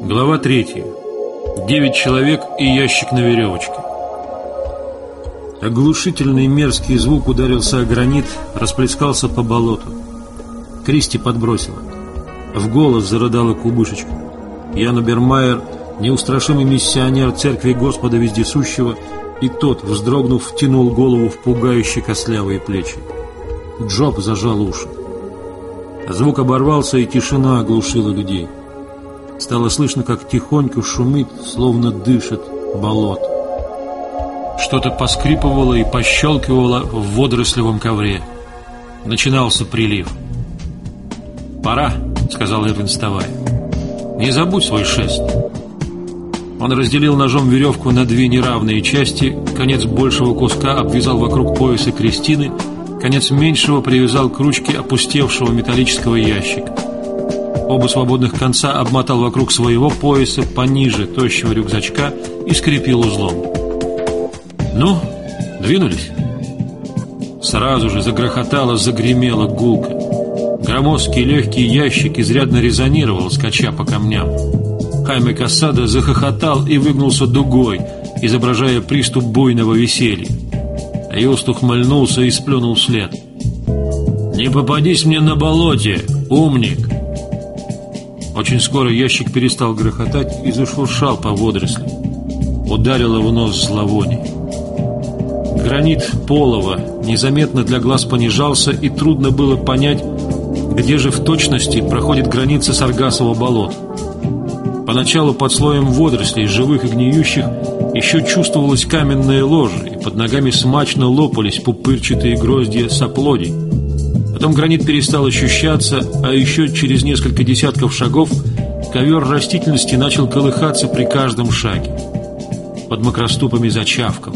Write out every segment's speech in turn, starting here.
Глава 3. 9 человек и ящик на веревочке. Оглушительный мерзкий звук ударился о гранит, расплескался по болоту. Кристи подбросила. В голос зарыдала кубышечка. Ян Обермайер, неустрашимый миссионер церкви Господа Вездесущего, и тот, вздрогнув, втянул голову в пугающие костлявые плечи. Джоб зажал уши. Звук оборвался, и тишина оглушила людей. Стало слышно, как тихонько шумит, словно дышит болото. Что-то поскрипывало и пощелкивало в водорослевом ковре. Начинался прилив. «Пора», — сказал Эрвин, вставая. «Не забудь свой шест». Он разделил ножом веревку на 2 неравные части, конец большего куска обвязал вокруг пояса Кристины, конец меньшего привязал к ручке опустевшего металлического ящика. Оба свободных конца обмотал вокруг своего пояса пониже тощего рюкзачка и скрепил узлом. «Ну, двинулись?» Сразу же загрохотало, загремело гулко. Громоздкий легкий ящик изрядно резонировал, скача по камням. Хайме Кассада захохотал и выгнулся дугой, изображая приступ буйного веселья. А Юст ухмыльнулся и сплюнул вслед. «Не попадись мне на болоте, умник!» Очень скоро ящик перестал грохотать и зашуршал по водорослям. Ударило в нос зловоние. Гранит полого незаметно для глаз понижался, и трудно было понять, где же в точности проходит граница Саргасового болота. Поначалу под слоем водорослей, живых и гниющих, еще чувствовалась каменная ложа, и под ногами смачно лопались пупырчатые гроздья соплодий. Потом гранит перестал ощущаться, а еще через несколько десятков шагов ковер растительности начал колыхаться при каждом шаге. Под макроступами зачавкал.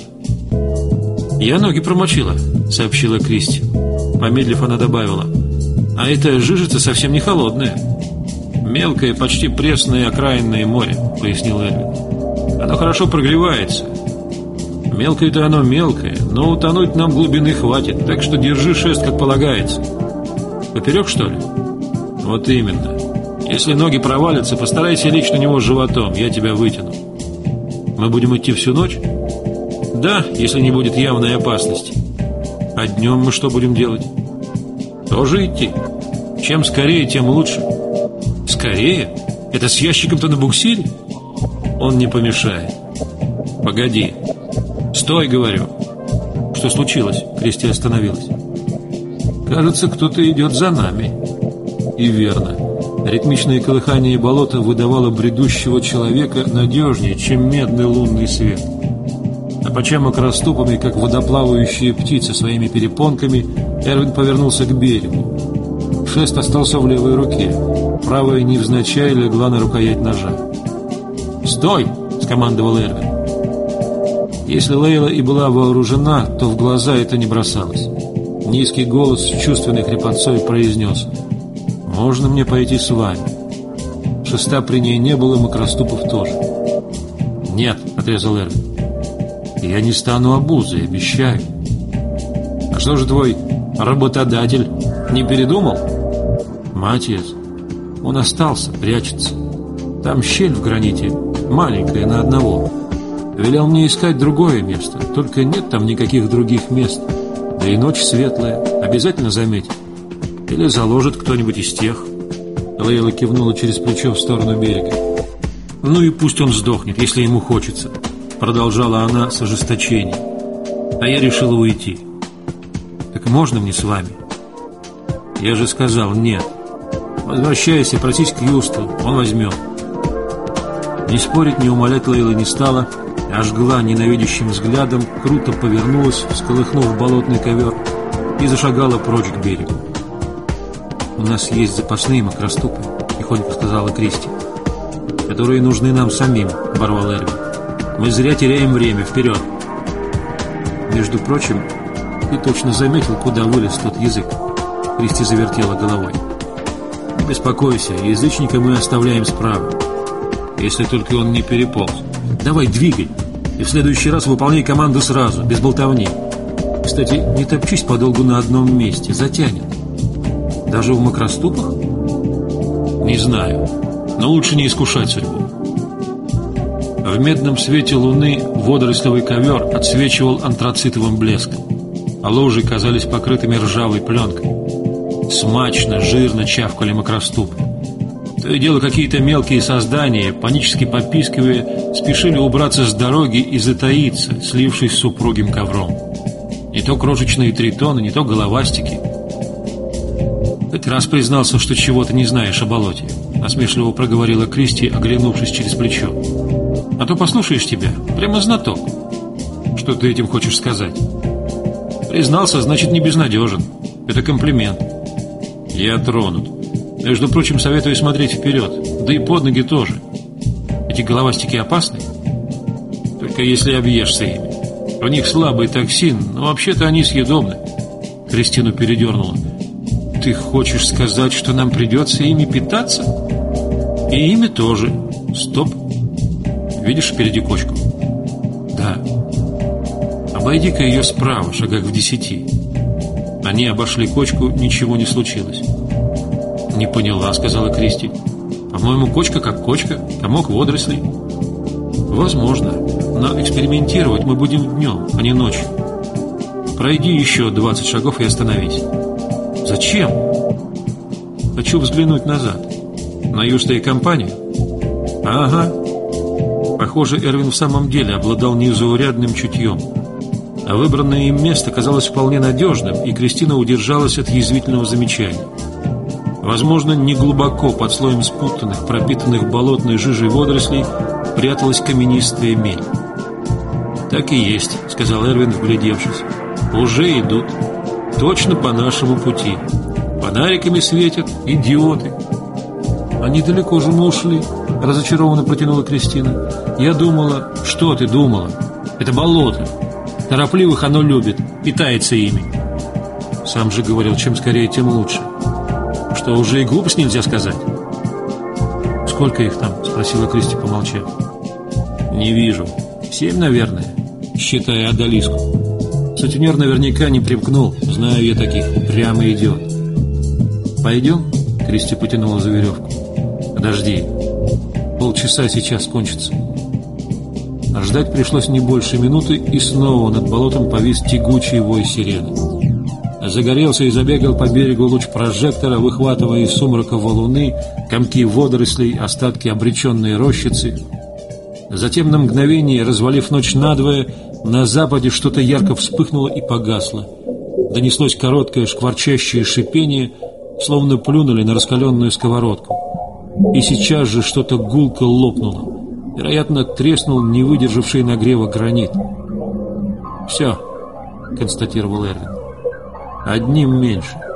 «Я ноги промочила», — сообщила Кристи. Помедлив, она добавила: «А эта жижица совсем не холодная». «Мелкое, почти пресное окраинное море», — пояснил Эрвин. «Оно хорошо прогревается. Мелкое-то оно мелкое, но утонуть нам глубины хватит, так что держи шест, как полагается». «Поперек, что ли?» «Вот именно. Если ноги провалятся, постарайся лечь на него животом, я тебя вытяну». «Мы будем идти всю ночь?» «Да, если не будет явной опасности». «А днем мы что будем делать?» «Тоже идти. Чем скорее, тем лучше». «Скорее? Это с ящиком-то на буксире?» «Он не помешает». «Погоди. Стой, говорю». «Что случилось?» Кристи остановилась. «Кажется, кто-то идет за нами». И верно. Ритмичное колыхание болота выдавало бредущего человека надежнее, чем медный лунный свет. А поча макроступами, как водоплавающие птицы своими перепонками, Эрвин повернулся к берегу. Шест остался в левой руке. Правая невзначай легла на рукоять ножа. «Стой!» — скомандовал Эрвин. Если Лейла и была вооружена, то в глаза это не бросалось. Низкий голос с чувственной хрипотцой произнес: «Можно мне пойти с вами?» Шеста при ней не было, макроступов тоже. «Нет», — отрезал Эрвин. «Я не стану обузой, обещаю». «А что же твой работодатель не передумал?» «Матиас, он остался, прячется. Там щель в граните, маленькая на одного. Велел мне искать другое место, только нет там никаких других мест. Да и ночь светлая, обязательно заметит. Или заложит кто-нибудь из тех». Лейла кивнула через плечо в сторону берега. «Ну и пусть он сдохнет, если ему хочется», — продолжала она с ожесточением. «А я решила уйти». «Так можно мне с вами?» «Я же сказал нет. Возвращайся, просись к Юсту, он возьмет». Не спорить, не умолять Лейла не стала, а жгла ненавидящим взглядом, круто повернулась, всколыхнув болотный ковер, и зашагала прочь к берегу. «У нас есть запасные макроступы», — тихонько сказала Кристи. «Которые нужны нам самим», — оборвал Эрвин. «Мы зря теряем время, вперед!» «Между прочим, ты точно заметил, куда вылез тот язык?» Кристи завертела головой. «Не беспокойся, язычника мы оставляем справа, если только он не переполз. Давай, двигай, и в следующий раз выполняй команду сразу, без болтовни. Кстати, не топчись подолгу на одном месте, затянет. Даже в макроступах?» «Не знаю, но лучше не искушать судьбу. В медном свете луны водорослевый ковер отсвечивал антрацитовым блеском, а лужи казались покрытыми ржавой пленкой. Смачно, жирно чавкали макроступы. То и дело какие-то мелкие создания, панически попискивая, спешили убраться с дороги и затаиться, слившись с упругим ковром. Не то крошечные тритоны, не то головастики. «Хоть раз признался, что чего-то не знаешь о болоте», — насмешливо проговорила Кристи, оглянувшись через плечо. «А то послушаешь тебя, прямо знаток». «Что ты этим хочешь сказать?» «Признался, значит, не безнадежен. Это комплимент». «Я тронут. Между прочим, советую смотреть вперед, да и под ноги тоже. Эти головастики опасны? Только если объешься ими. У них слабый токсин, но вообще-то они съедобны». Кристину передернула. «Ты хочешь сказать, что нам придется ими питаться?» «И ими тоже. Стоп. Видишь впереди кочку?» «Да». «Обойди-ка ее справа, шагах в 10. Они обошли кочку, ничего не случилось». «Не поняла», — сказала Кристи. «По-моему, кочка как кочка, комок водорослей». «Возможно, но экспериментировать мы будем днем, а не ночью. Пройди еще 20 шагов и остановись». «Зачем?» «Хочу взглянуть назад. На Юста и компанию?» «Ага». Похоже, Эрвин в самом деле обладал незаурядным чутьем. А выбранное им место казалось вполне надежным, и Кристина удержалась от язвительного замечания. Возможно, неглубоко под слоем спутанных, пропитанных болотной жижей водорослей пряталась каменистая мель. «Так и есть», — сказал Эрвин, вглядевшись. «Уже идут. Точно по нашему пути. Фонариками светят, идиоты». «А недалеко же мы ушли», — разочарованно протянула Кристина. «Я думала...» «Что ты думала? Это болото. Торопливых оно любит, питается ими». «Сам же говорил, чем скорее, тем лучше». «Что, уже и глупость нельзя сказать?» «Сколько их там?» — спросила Кристи, помолчав. «Не вижу. 7, наверное, считая одолиску. Сутенер наверняка не примкнул, знаю я таких, прямо идет». «Пойдем?» — Кристи потянула за веревку. «Подожди. Полчаса сейчас кончится». Ждать пришлось не больше минуты, и снова над болотом повис тягучий вой сирены. Загорелся и забегал по берегу луч прожектора, выхватывая из сумрака валуны, комки водорослей, остатки обреченной рощицы. Затем на мгновение, развалив ночь надвое, на западе что-то ярко вспыхнуло и погасло. Донеслось короткое шкварчащее шипение, словно плюнули на раскаленную сковородку. И сейчас же что-то гулко лопнуло. Вероятно, треснул не выдержавший нагрева гранит. «Все», — констатировал Эрвин. «Одним меньше».